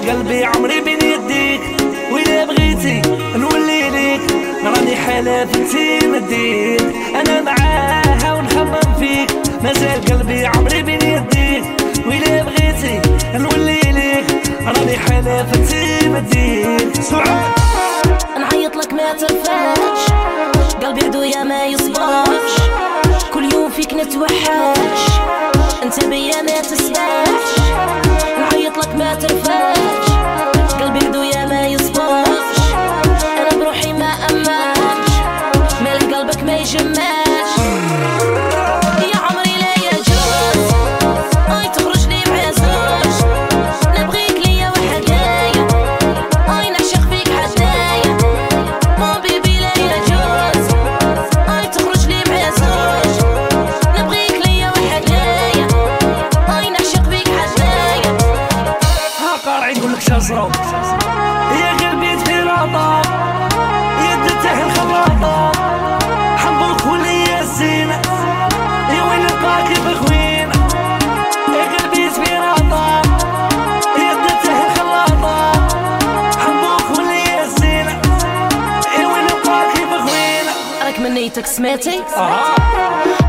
مازال قلبي عمري بين يديك، وإلا بغيتي نولي ليك راني حالات انتي مديك، انا معاها ونخمم فيك مازال قلبي عمري بين يديك، وإلا بغيتي نولي ليك راني حالات انتي مديك. سعاد نعيط لك ما ترفعش، قلبي عدويا ما يصبرش، كل يوم فيك نتوحش، انت بيا ما تسمعش. نعيط لك ما ترفعش، قلبي عدويا ما يصبرش، انا بروحي ما امنش، مالك قلبك ما يجمعش. يا عمري لا يجوز اي تخرج لي مع زوج، نبغيك ليا وحدايا اي نعشق فيك حدايا. مون بيبي لا يجوز اي تخرج لي مع زوج، نبغيك ليا وحدايا اي نعشق فيك حدايا. ها قارعي نقولك شازرو يا قلبي تفيراطة يدته الخباطة، حبوك وليا الزينة يا وين نلقاك بخوينة، يا قلبي تفيراطة يدته الخلاطة، حبوك وليا الزينة يا وين نلقاك بخوينة. راك من نيتك سمعتي؟